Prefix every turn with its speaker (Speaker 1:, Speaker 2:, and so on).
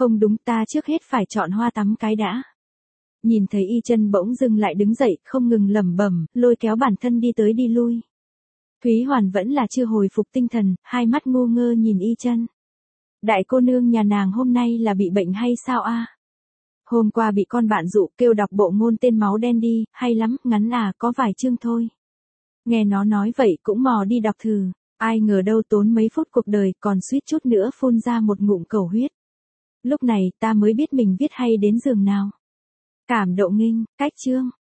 Speaker 1: Không đúng, ta trước hết phải chọn hoa tắm cái đã. Nhìn thấy Y Chân bỗng dưng lại đứng dậy, không ngừng lẩm bẩm, lôi kéo bản thân đi tới đi lui. Thúy Hoàn vẫn là chưa hồi phục tinh thần, hai mắt ngu ngơ nhìn Y Chân. Đại cô nương nhà nàng hôm nay là bị bệnh hay sao a? Hôm qua bị con bạn dụ kêu đọc bộ môn tên máu đen đi, hay lắm, ngắn à, có vài chương thôi. Nghe nó nói vậy cũng mò đi đọc thử, ai ngờ đâu tốn mấy phút cuộc đời còn suýt chút nữa phun ra một ngụm cầu huyết. Lúc này ta mới biết mình viết hay đến giường nào. Cảm độ nghinh, cách chương.